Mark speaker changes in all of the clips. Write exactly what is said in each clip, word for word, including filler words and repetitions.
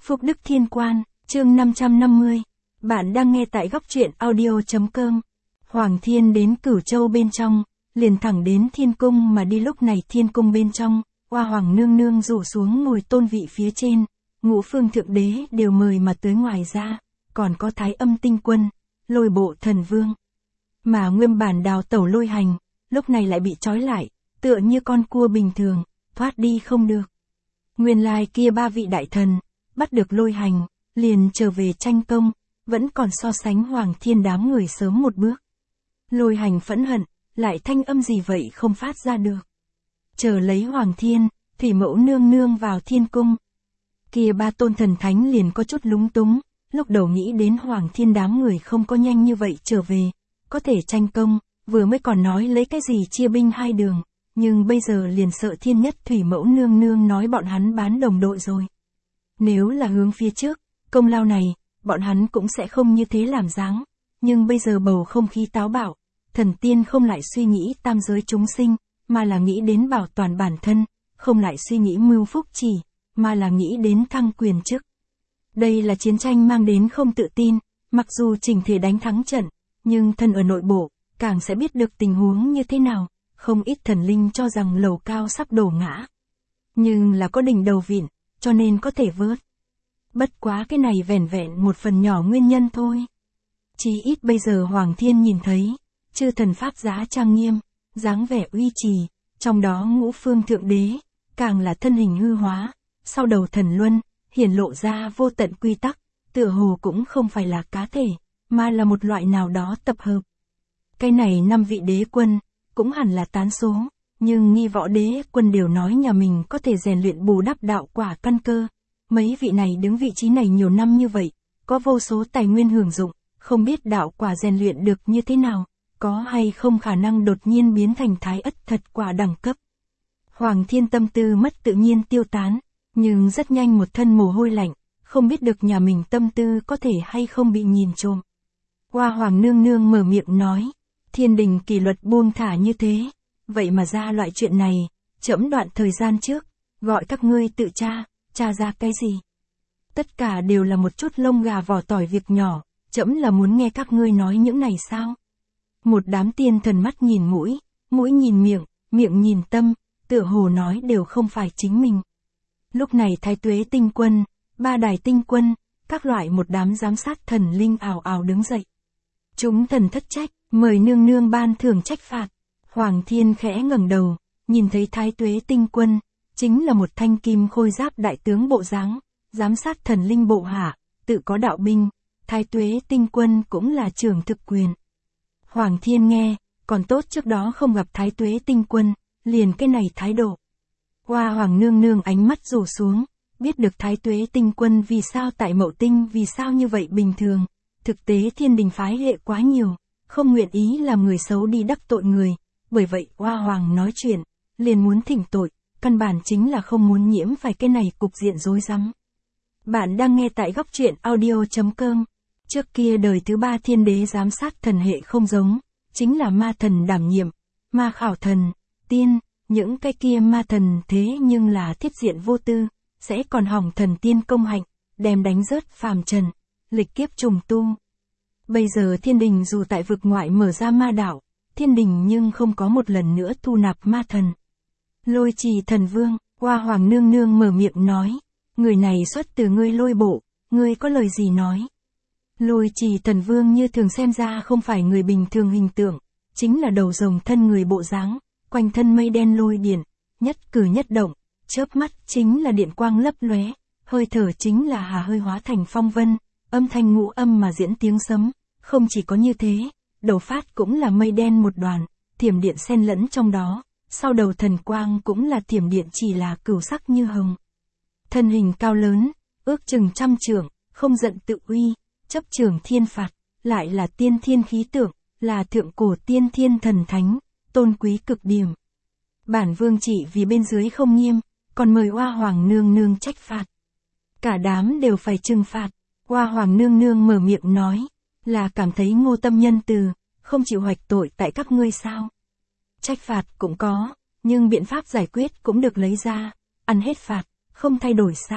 Speaker 1: Phúc Đức Thiên Quan, chương năm trăm năm mươi. Bạn đang nghe tại góc truyện audio.com. Hoàng Thiên đến Cửu Châu bên trong, liền thẳng đến Thiên Cung mà đi. Lúc này Thiên Cung bên trong, Hoa Hoàng nương nương rủ xuống ngồi tôn vị phía trên, ngũ phương thượng đế đều mời mà tới. Ngoài ra, còn có Thái Âm Tinh Quân, Lôi Bộ Thần Vương. Mà nguyên bản đào tẩu Lôi Hành, lúc này lại bị trói lại, tựa như con cua bình thường, thoát đi không được. Nguyên lai kia ba vị đại thần, bắt được Lôi Hành, liền trở về tranh công, vẫn còn so sánh Hoàng Thiên đám người sớm một bước. Lôi Hành phẫn hận, lại thanh âm gì vậy không phát ra được. Chờ lấy Hoàng Thiên, Thủy Mẫu nương nương vào Thiên Cung. Kia ba tôn thần thánh liền có chút lúng túng, lúc đầu nghĩ đến Hoàng Thiên đám người không có nhanh như vậy trở về, có thể tranh công, vừa mới còn nói lấy cái gì chia binh hai đường, nhưng bây giờ liền sợ Thiên Nhất Thủy Mẫu nương nương nói bọn hắn bán đồng đội rồi. Nếu là hướng phía trước, công lao này, bọn hắn cũng sẽ không như thế làm dáng, nhưng bây giờ bầu không khí táo bạo, thần tiên không lại suy nghĩ tam giới chúng sinh, mà là nghĩ đến bảo toàn bản thân, không lại suy nghĩ mưu phúc chỉ, mà là nghĩ đến thăng quyền chức. Đây là chiến tranh mang đến không tự tin, mặc dù chỉnh thể đánh thắng trận, nhưng thân ở nội bộ, càng sẽ biết được tình huống như thế nào, không ít thần linh cho rằng lầu cao sắp đổ ngã. Nhưng là có đỉnh đầu vịn, cho nên có thể vớt. Bất quá cái này vẻn vẹn một phần nhỏ nguyên nhân thôi. Chí ít bây giờ Hoàng Thiên nhìn thấy, chư thần pháp giá trang nghiêm, dáng vẻ uy trì, trong đó ngũ phương thượng đế, càng là thân hình hư hóa, sau đầu thần luân, hiển lộ ra vô tận quy tắc, tựa hồ cũng không phải là cá thể, mà là một loại nào đó tập hợp. Cái này năm vị đế quân, cũng hẳn là tán số, nhưng nghi võ đế quân đều nói nhà mình có thể rèn luyện bù đắp đạo quả căn cơ. Mấy vị này đứng vị trí này nhiều năm như vậy, có vô số tài nguyên hưởng dụng, không biết đạo quả rèn luyện được như thế nào, có hay không khả năng đột nhiên biến thành thái ất thật quả đẳng cấp. Hoàng Thiên tâm tư mất tự nhiên tiêu tán, nhưng rất nhanh một thân mồ hôi lạnh, không biết được nhà mình tâm tư có thể hay không bị nhìn trộm. Hoa Hoàng nương nương mở miệng nói, thiên đình kỷ luật buông thả như thế, vậy mà ra loại chuyện này, trẫm đoạn thời gian trước, gọi các ngươi tự tra. Tra ra cái gì? Tất cả đều là một chút lông gà vỏ tỏi việc nhỏ, trẫm là muốn nghe các ngươi nói những này sao? Một đám tiên thần mắt nhìn mũi, mũi nhìn miệng, miệng nhìn tâm, tựa hồ nói đều không phải chính mình. Lúc này Thái Tuế Tinh Quân, ba đài tinh quân, các loại một đám giám sát thần linh ào ào đứng dậy. Chúng thần thất trách, mời nương nương ban thưởng trách phạt. Hoàng Thiên khẽ ngẩng đầu, nhìn thấy Thái Tuế Tinh Quân, chính là một thanh kim khôi giáp đại tướng bộ dáng, giám sát thần linh bộ hạ, tự có đạo binh, Thái Tuế Tinh Quân cũng là trưởng thực quyền. Hoàng Thiên nghe, còn tốt trước đó không gặp Thái Tuế Tinh Quân, liền cái này thái độ. Hoa Hoàng nương nương ánh mắt rủ xuống, biết được Thái Tuế Tinh Quân vì sao tại Mậu Tinh vì sao như vậy bình thường, thực tế thiên đình phái hệ quá nhiều, không nguyện ý làm người xấu đi đắc tội người, bởi vậy Hoa Hoàng nói chuyện, liền muốn thỉnh tội. Căn bản chính là không muốn nhiễm phải cái này cục diện rối rắm. Bạn đang nghe tại góc truyện audio.com. Trước kia đời thứ ba thiên đế giám sát thần hệ không giống, chính là ma thần đảm nhiệm, ma khảo thần, tiên, những cái kia ma thần thế nhưng là thiết diện vô tư, sẽ còn hỏng thần tiên công hạnh, đem đánh rớt phàm trần, lịch kiếp trùng tu. Bây giờ thiên đình dù tại vực ngoại mở ra ma đạo, thiên đình nhưng không có một lần nữa thu nạp ma thần. Lôi Trì thần vương, Hoa Hoàng nương nương mở miệng nói, người này xuất từ ngươi Lôi Bộ, ngươi có lời gì nói? Lôi Trì thần vương như thường xem ra không phải người bình thường hình tượng, chính là đầu rồng thân người bộ dáng, quanh thân mây đen lôi điện, nhất cử nhất động, chớp mắt chính là điện quang lấp lóe, hơi thở chính là hà hơi hóa thành phong vân, âm thanh ngũ âm mà diễn tiếng sấm, không chỉ có như thế, đầu phát cũng là mây đen một đoàn, thiểm điện xen lẫn trong đó. Sau đầu thần quang cũng là thiểm điện chỉ là cửu sắc như hồng. Thân hình cao lớn, ước chừng trăm trượng, không giận tự uy, chấp trường thiên phạt, lại là tiên thiên khí tượng, là thượng cổ tiên thiên thần thánh, tôn quý cực điểm. Bản vương chỉ vì bên dưới không nghiêm, còn mời Hoa Hoàng nương nương trách phạt. Cả đám đều phải trừng phạt. Hoa Hoàng nương nương mở miệng nói, là cảm thấy ngô tâm nhân từ, không chịu hoạch tội tại các ngươi sao? Trách phạt cũng có, nhưng biện pháp giải quyết cũng được lấy ra, ăn hết phạt, không thay đổi sai,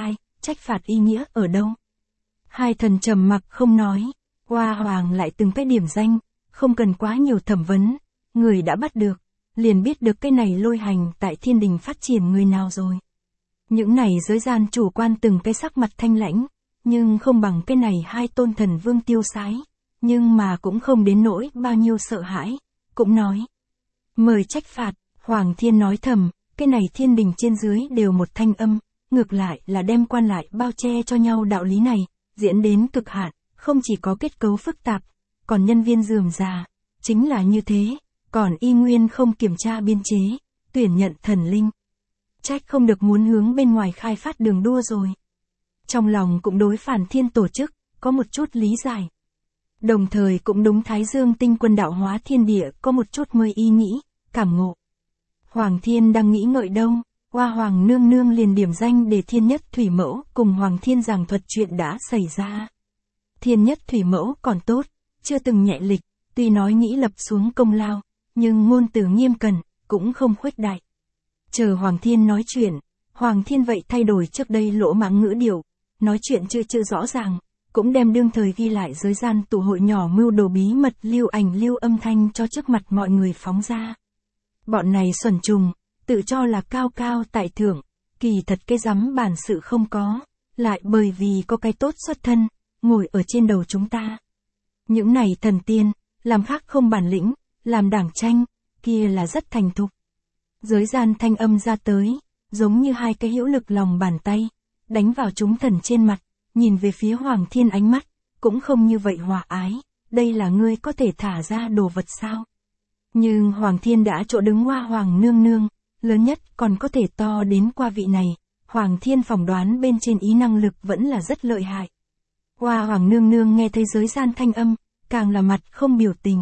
Speaker 1: trách phạt ý nghĩa ở đâu? Hai thần trầm mặc không nói, Hoa Hoàng lại từng cái điểm danh, không cần quá nhiều thẩm vấn, người đã bắt được, liền biết được cái này lôi hành tại thiên đình phát triển người nào rồi. Những này giới gian chủ quan từng cái sắc mặt thanh lãnh, nhưng không bằng cái này hai tôn thần vương tiêu sái, nhưng mà cũng không đến nỗi bao nhiêu sợ hãi, cũng nói. Mời trách phạt, Hoàng Thiên nói thầm, cái này thiên đình trên dưới đều một thanh âm, ngược lại là đem quan lại bao che cho nhau đạo lý này, diễn đến cực hạn, không chỉ có kết cấu phức tạp, còn nhân viên rườm rà, chính là như thế, còn y nguyên không kiểm tra biên chế, tuyển nhận thần linh. Trách không được muốn hướng bên ngoài khai phát đường đua rồi. Trong lòng cũng đối Phản Thiên tổ chức, có một chút lý giải. Đồng thời cũng đúng Thái Dương tinh quân đạo hóa thiên địa có một chút mới ý nghĩ, cảm ngộ. Hoàng Thiên đang nghĩ ngợi đông, Hoa Hoàng nương nương liền điểm danh để Thiên Nhất Thủy Mẫu cùng Hoàng Thiên giảng thuật chuyện đã xảy ra. Thiên Nhất Thủy Mẫu còn tốt, chưa từng nhẹ lịch, tuy nói nghĩ lập xuống công lao, nhưng ngôn từ nghiêm cẩn, cũng không khuếch đại. Chờ Hoàng Thiên nói chuyện, Hoàng Thiên vậy thay đổi trước đây lỗ mãng ngữ điệu, nói chuyện chưa chưa rõ ràng, cũng đem đương thời ghi lại giới gian tụ hội nhỏ mưu đồ bí mật lưu ảnh lưu âm thanh cho trước mặt mọi người phóng ra. Bọn này xuẩn trùng, tự cho là cao cao tại thượng, kỳ thật cái rắm bản sự không có, lại bởi vì có cái tốt xuất thân, ngồi ở trên đầu chúng ta. Những này thần tiên, làm khác không bản lĩnh, làm đảng tranh, kia là rất thành thục. Giới gian thanh âm ra tới, giống như hai cái hữu lực lòng bàn tay, đánh vào chúng thần trên mặt, nhìn về phía Hoàng Thiên ánh mắt, cũng không như vậy hòa ái, đây là ngươi có thể thả ra đồ vật sao? Nhưng Hoàng Thiên đã chỗ đứng Hoa Hoàng nương nương, lớn nhất còn có thể to đến qua vị này, Hoàng Thiên phỏng đoán bên trên ý năng lực vẫn là rất lợi hại. Hoa Hoàng nương nương nghe thấy giới gian thanh âm, càng là mặt không biểu tình.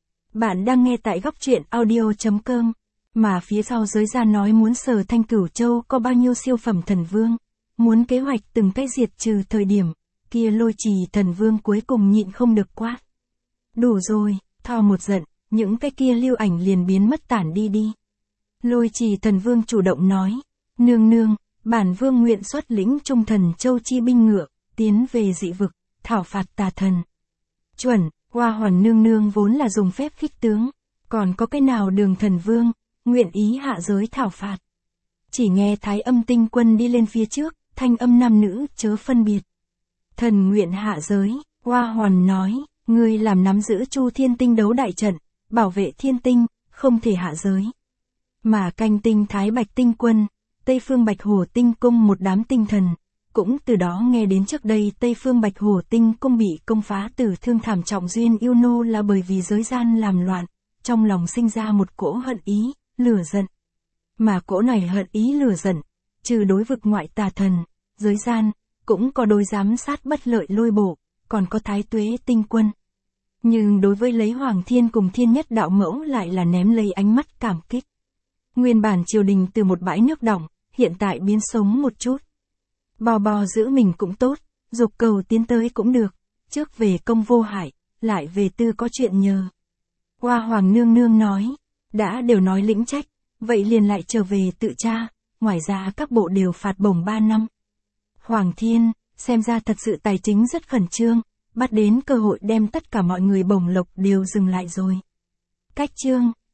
Speaker 1: Bạn đang nghe tại góc truyện audio chấm com, mà phía sau giới gian nói muốn Sở Thanh Cửu Châu có bao nhiêu siêu phẩm thần vương, muốn kế hoạch từng cái diệt trừ thời điểm, kia Lôi Trì thần vương cuối cùng nhịn không được quát. Đủ rồi, thò một giận, những cái kia lưu ảnh liền biến mất tản đi đi. Lôi Trì thần vương chủ động nói, nương nương, bản vương nguyện xuất lĩnh Trung Thần Châu chi binh ngựa, tiến về dị vực, thảo phạt tà thần. Chuẩn, Hoa Hoàn nương nương vốn là dùng phép khích tướng, còn có cái nào đường thần vương, nguyện ý hạ giới thảo phạt. Chỉ nghe Thái Âm tinh quân đi lên phía trước, thanh âm nam nữ chớ phân biệt. Thần nguyện hạ giới, Hoa Hoàn nói, ngươi làm nắm giữ Chu Thiên Tinh đấu đại trận, bảo vệ thiên tinh, không thể hạ giới. Mà canh tinh Thái Bạch tinh quân, Tây Phương Bạch Hổ tinh cung một đám tinh thần, cũng từ đó nghe đến trước đây Tây Phương Bạch Hổ tinh cung bị công phá tử thương thảm trọng duyên yêu nô là bởi vì giới gian làm loạn, trong lòng sinh ra một cỗ hận ý, lửa giận. Mà cỗ này hận ý lửa giận, trừ đối vực ngoại tà thần, giới gian, cũng có đối giám sát bất lợi Lôi Bộ, còn có Thái Tuế tinh quân. Nhưng đối với lấy Hoàng Thiên cùng Thiên Nhất đạo mẫu lại là ném lấy ánh mắt cảm kích. Nguyên bản triều đình từ một bãi nước đọng, hiện tại biến sống một chút. Bò bò giữ mình cũng tốt, dục cầu tiến tới cũng được, trước về công vô hại, lại về tư có chuyện nhờ. Hoa Hoàng nương nương nói, đã đều nói lĩnh trách, vậy liền lại trở về tự tra, ngoài ra các bộ đều phạt bổng ba năm. Hoàng Thiên, xem ra thật sự tài chính rất khẩn trương, bắt đến cơ hội đem tất cả mọi người bổng lộc đều dừng lại rồi. Cách chương